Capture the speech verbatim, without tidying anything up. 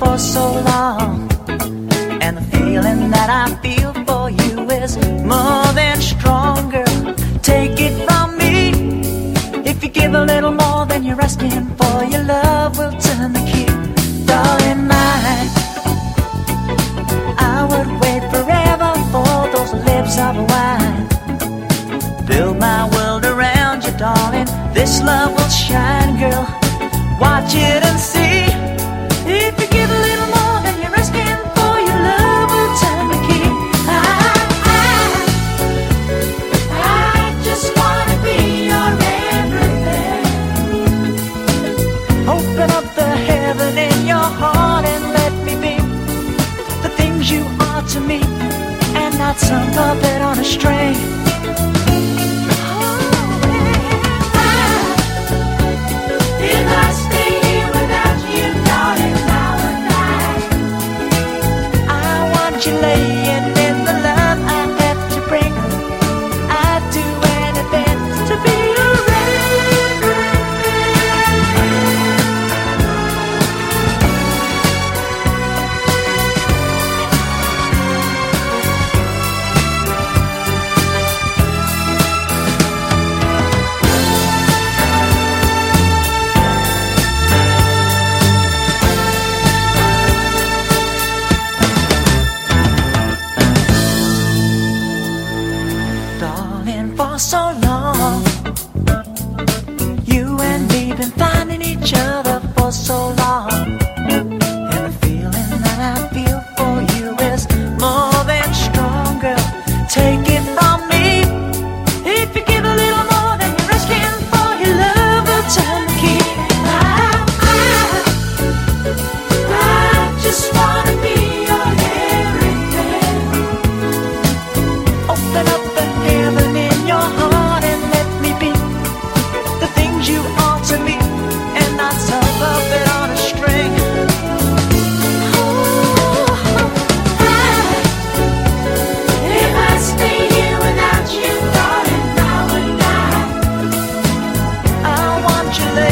for so long, and the feeling that I feel for you is more than stronger. Take it from me, if you give a little more than you're asking for, your love will turn the key. Darling mine, I would wait forever for those lips of wine. Build my world around you, darling, this love will shine, girl. Watch it and see, if you give a little more than you're asking for, your love will turn the key. I, I, I just wanna be your everything. Open up the heaven in your heart and let me be the things you are to me, and not some puppet on a string. You laying in the love I have to bring. I'd do anything to be your for so long. You and me been finding each other for so long, and the feeling that I feel for you is more than stronger. Take it from me, if you give a little more than you're asking for, your love will turn the key. I, I, I just wanna be your everything. Open up the heaven in your heart and let me be the things you are to me, and not some puppet on a string. Oh, I, if I stay here without you, darling, I would die. I want you later.